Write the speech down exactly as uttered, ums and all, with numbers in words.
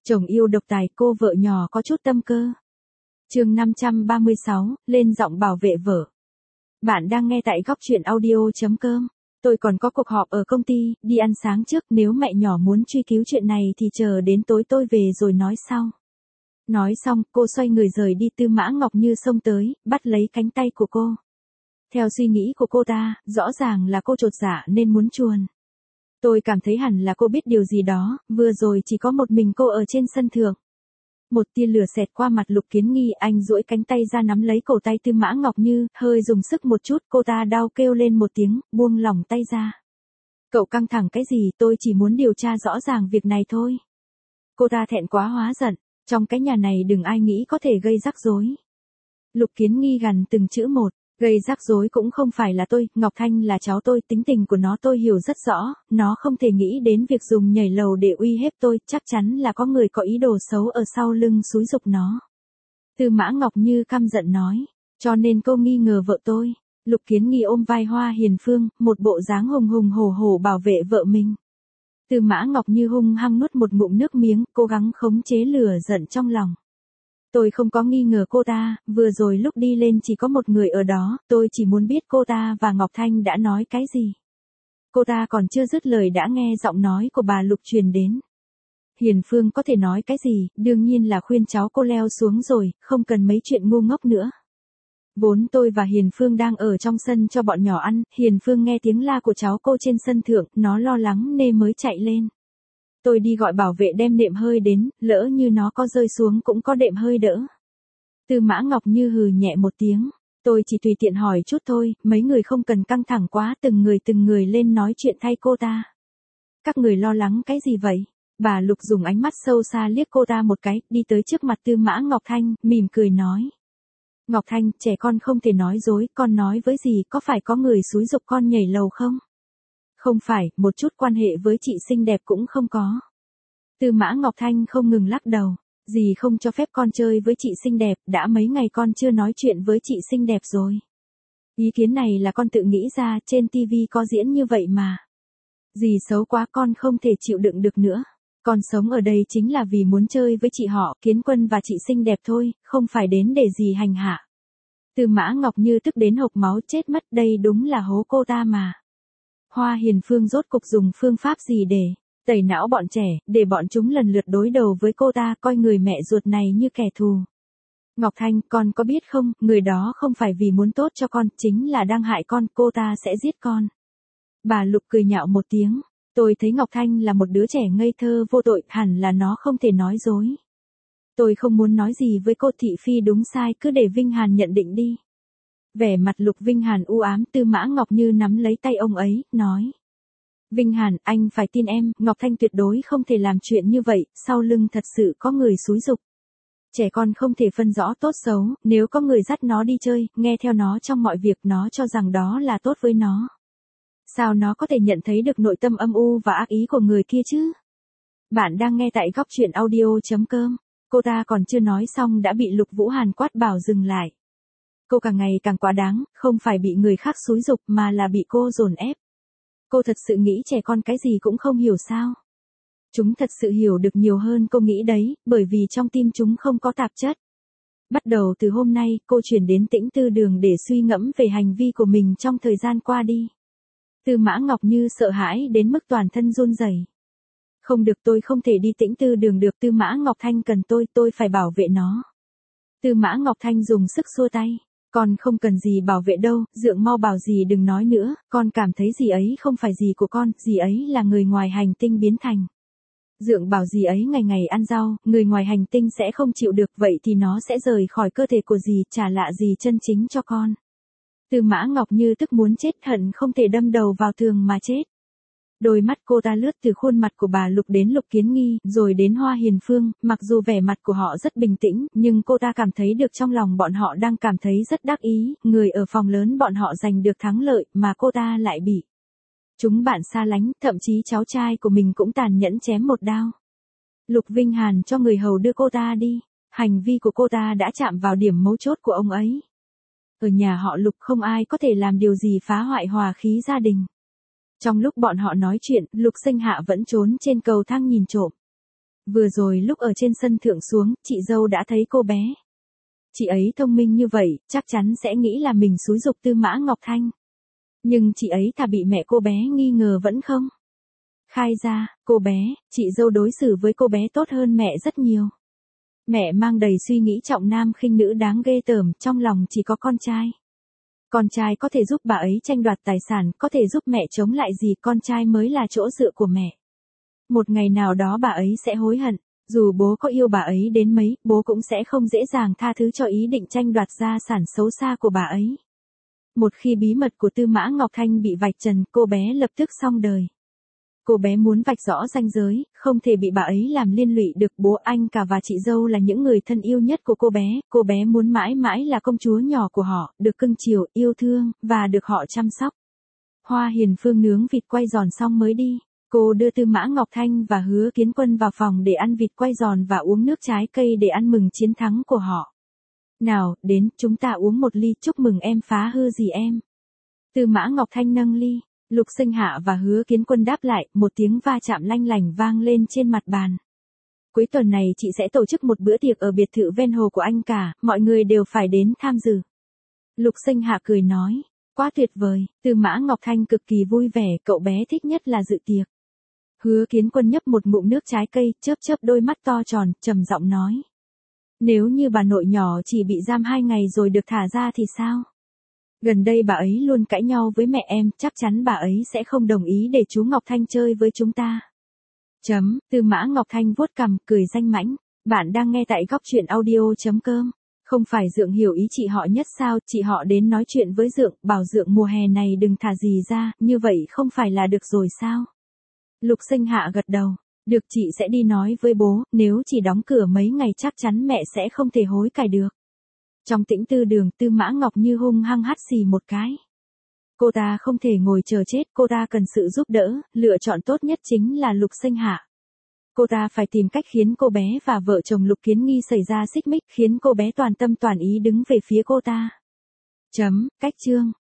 Chồng yêu độc tài, cô vợ nhỏ có chút tâm cơ. Chương năm trăm ba mươi sáu, lên giọng bảo vệ vợ. Bạn đang nghe tại góc truyện audio chấm com. Tôi còn có cuộc họp ở công ty, đi ăn sáng trước, nếu mẹ nhỏ muốn truy cứu chuyện này thì chờ đến tối tôi về rồi nói sau. Nói xong, cô xoay người rời đi. Tư Mã Ngọc Như xông tới, bắt lấy cánh tay của cô. Theo suy nghĩ của cô ta, rõ ràng là cô chột dạ nên muốn chuồn. Tôi cảm thấy hẳn là cô biết điều gì đó, vừa rồi chỉ có một mình cô ở trên sân thượng. Một tia lửa xẹt qua mặt Lục Kiến Nghi, anh duỗi cánh tay ra nắm lấy cổ tay Tư Mã Ngọc Như, hơi dùng sức một chút, cô ta đau kêu lên một tiếng, buông lỏng tay ra. Cậu căng thẳng cái gì, tôi chỉ muốn điều tra rõ ràng việc này thôi. Cô ta thẹn quá hóa giận, trong cái nhà này đừng ai nghĩ có thể gây rắc rối. Lục Kiến Nghi gằn từng chữ một. Gây rắc rối cũng không phải là tôi, Ngọc Thanh là cháu tôi, tính tình của nó tôi hiểu rất rõ, nó không thể nghĩ đến việc dùng nhảy lầu để uy hiếp tôi, chắc chắn là có người có ý đồ xấu ở sau lưng xúi giục nó. Tư Mã Ngọc Như căm giận nói, cho nên cô nghi ngờ vợ tôi. Lục Kiến Nghi ôm vai Hoa Hiền Phương, một bộ dáng hùng hùng hổ hổ bảo vệ vợ mình. Tư Mã Ngọc Như hung hăng nuốt một ngụm nước miếng, cố gắng khống chế lửa giận trong lòng. Tôi không có nghi ngờ cô ta, vừa rồi lúc đi lên chỉ có một người ở đó, tôi chỉ muốn biết cô ta và Ngọc Thanh đã nói cái gì. Cô ta còn chưa dứt lời đã nghe giọng nói của bà Lục truyền đến. Hiền Phương có thể nói cái gì, đương nhiên là khuyên cháu cô leo xuống rồi, không cần mấy chuyện ngu ngốc nữa. Vốn tôi và Hiền Phương đang ở trong sân cho bọn nhỏ ăn, Hiền Phương nghe tiếng la của cháu cô trên sân thượng, nó lo lắng nên mới chạy lên. Tôi đi gọi bảo vệ đem đệm hơi đến, lỡ như nó có rơi xuống cũng có đệm hơi đỡ. Tư Mã Ngọc Như hừ nhẹ một tiếng, tôi chỉ tùy tiện hỏi chút thôi, mấy người không cần căng thẳng quá, từng người từng người lên nói chuyện thay cô ta. Các người lo lắng cái gì vậy? Bà Lục dùng ánh mắt sâu xa liếc cô ta một cái, đi tới trước mặt Tư Mã Ngọc Thanh, mỉm cười nói. Ngọc Thanh, trẻ con không thể nói dối, con nói với gì, có phải có người xúi giục con nhảy lầu không? Không phải, một chút quan hệ với chị xinh đẹp cũng không có. Tư Mã Ngọc Thanh không ngừng lắc đầu. Dì không cho phép con chơi với chị xinh đẹp, đã mấy ngày con chưa nói chuyện với chị xinh đẹp rồi. Ý kiến này là con tự nghĩ ra, trên tivi có diễn như vậy mà. Dì xấu quá con không thể chịu đựng được nữa. Con sống ở đây chính là vì muốn chơi với chị họ, Kiến Quân và chị xinh đẹp thôi, không phải đến để dì hành hạ. Tư Mã Ngọc Như tức đến hộc máu chết mất, đây đúng là hố cô ta mà. Hoa Hiền Phương rốt cục dùng phương pháp gì để tẩy não bọn trẻ, để bọn chúng lần lượt đối đầu với cô ta, coi người mẹ ruột này như kẻ thù. Ngọc Thanh, con có biết không, người đó không phải vì muốn tốt cho con, chính là đang hại con, cô ta sẽ giết con. Bà Lục cười nhạo một tiếng, tôi thấy Ngọc Thanh là một đứa trẻ ngây thơ vô tội, hẳn là nó không thể nói dối. Tôi không muốn nói gì với cô, thị phi đúng sai cứ để Vinh Hàn nhận định đi. Vẻ mặt Lục Vinh Hàn u ám, Tư Mã Ngọc Như nắm lấy tay ông ấy, nói. Vinh Hàn, anh phải tin em, Ngọc Thanh tuyệt đối không thể làm chuyện như vậy, sau lưng thật sự có người xúi giục. Trẻ con không thể phân rõ tốt xấu, nếu có người dắt nó đi chơi, nghe theo nó trong mọi việc, nó cho rằng đó là tốt với nó. Sao nó có thể nhận thấy được nội tâm âm u và ác ý của người kia chứ? Bạn đang nghe tại góc truyện audio chấm com. Cô ta còn chưa nói xong đã bị Lục Vũ Hàn quát bảo dừng lại. Cô càng ngày càng quá đáng, không phải bị người khác xúi giục mà là bị cô dồn ép. Cô thật sự nghĩ trẻ con cái gì cũng không hiểu sao? Chúng thật sự hiểu được nhiều hơn cô nghĩ đấy, bởi vì trong tim chúng không có tạp chất. Bắt đầu từ hôm nay, cô chuyển đến Tĩnh Tư Đường để suy ngẫm về hành vi của mình trong thời gian qua đi. Tư Mã Ngọc Như sợ hãi đến mức toàn thân run rẩy. Không được, tôi không thể đi Tĩnh Tư Đường được, Tư Mã Ngọc Thanh cần tôi, tôi phải bảo vệ nó. Tư Mã Ngọc Thanh dùng sức xua tay. Con không cần gì bảo vệ đâu, Dượng mau bảo dì đừng nói nữa, con cảm thấy dì ấy không phải dì của con, dì ấy là người ngoài hành tinh biến thành. Dượng bảo dì ấy ngày ngày ăn rau, người ngoài hành tinh sẽ không chịu được, vậy thì nó sẽ rời khỏi cơ thể của dì, trả lại dì chân chính cho con. Tư Mã Ngọc Như tức muốn chết, hận không thể đâm đầu vào tường mà chết. Đôi mắt cô ta lướt từ khuôn mặt của bà Lục đến Lục Kiến Nghi, rồi đến Hoa Hiền Phương, mặc dù vẻ mặt của họ rất bình tĩnh, nhưng cô ta cảm thấy được trong lòng bọn họ đang cảm thấy rất đắc ý, người ở phòng lớn bọn họ giành được thắng lợi, mà cô ta lại bị chúng bạn xa lánh, thậm chí cháu trai của mình cũng tàn nhẫn chém một đao. Lục Vinh Hàn cho người hầu đưa cô ta đi, hành vi của cô ta đã chạm vào điểm mấu chốt của ông ấy. Ở nhà họ Lục không ai có thể làm điều gì phá hoại hòa khí gia đình. Trong lúc bọn họ nói chuyện, Lục Sinh Hạ vẫn trốn trên cầu thang nhìn trộm. Vừa rồi lúc ở trên sân thượng xuống, chị dâu đã thấy cô bé. Chị ấy thông minh như vậy, chắc chắn sẽ nghĩ là mình xúi giục Tư Mã Ngọc Thanh. Nhưng chị ấy thà bị mẹ cô bé nghi ngờ vẫn không. Khai ra, cô bé, chị dâu đối xử với cô bé tốt hơn mẹ rất nhiều. Mẹ mang đầy suy nghĩ trọng nam khinh nữ đáng ghê tởm, trong lòng chỉ có con trai. Con trai có thể giúp bà ấy tranh đoạt tài sản, có thể giúp mẹ chống lại gì, con trai mới là chỗ dựa của mẹ. Một ngày nào đó bà ấy sẽ hối hận, dù bố có yêu bà ấy đến mấy, bố cũng sẽ không dễ dàng tha thứ cho ý định tranh đoạt gia sản xấu xa của bà ấy. Một khi bí mật của Tư Mã Ngọc Thanh bị vạch trần, cô bé lập tức xong đời. Cô bé muốn vạch rõ ranh giới, không thể bị bà ấy làm liên lụy được. Bố, anh cả và chị dâu là những người thân yêu nhất của cô bé, cô bé muốn mãi mãi là công chúa nhỏ của họ, được cưng chiều, yêu thương, và được họ chăm sóc. Hoa Hiền Phương nướng vịt quay giòn xong mới đi. Cô đưa Tư Mã Ngọc Thanh và Hứa Kiến Quân vào phòng để ăn vịt quay giòn và uống nước trái cây để ăn mừng chiến thắng của họ. Nào, đến, chúng ta uống một ly, chúc mừng em phá hư gì em. Tư Mã Ngọc Thanh nâng ly. Lục Sinh Hạ và Hứa Kiến Quân đáp lại, một tiếng va chạm lanh lành vang lên trên mặt bàn. Cuối tuần này chị sẽ tổ chức một bữa tiệc ở biệt thự ven hồ của anh cả, mọi người đều phải đến tham dự. Lục Sinh Hạ cười nói, quá tuyệt vời. Tư Mã Ngọc Thanh cực kỳ vui vẻ, cậu bé thích nhất là dự tiệc. Hứa Kiến Quân nhấp một ngụm nước trái cây, chớp chớp đôi mắt to tròn, trầm giọng nói. Nếu như bà nội nhỏ chỉ bị giam hai ngày rồi được thả ra thì sao? Gần đây bà ấy luôn cãi nhau với mẹ em, chắc chắn bà ấy sẽ không đồng ý để chú Ngọc Thanh chơi với chúng ta. Chấm, Tư Mã Ngọc Thanh vuốt cằm, cười danh mãnh. Bạn đang nghe tại góc truyện audio.com. Không phải Dượng hiểu ý chị họ nhất sao, chị họ đến nói chuyện với Dượng, bảo Dượng mùa hè này đừng thả gì ra, như vậy không phải là được rồi sao? Lục Sinh Hạ gật đầu. Được, chị sẽ đi nói với bố, nếu chỉ đóng cửa mấy ngày chắc chắn mẹ sẽ không thể hối cải được. Trong tĩnh tư đường, Tư Mã Ngọc Như hung hăng hắt xì một cái. Cô ta không thể ngồi chờ chết, cô ta cần sự giúp đỡ, lựa chọn tốt nhất chính là Lục Sinh Hạ. Cô ta phải tìm cách khiến cô bé và vợ chồng Lục Kiến Nghi xảy ra xích mích, khiến cô bé toàn tâm toàn ý đứng về phía cô ta. Chấm, cách chương.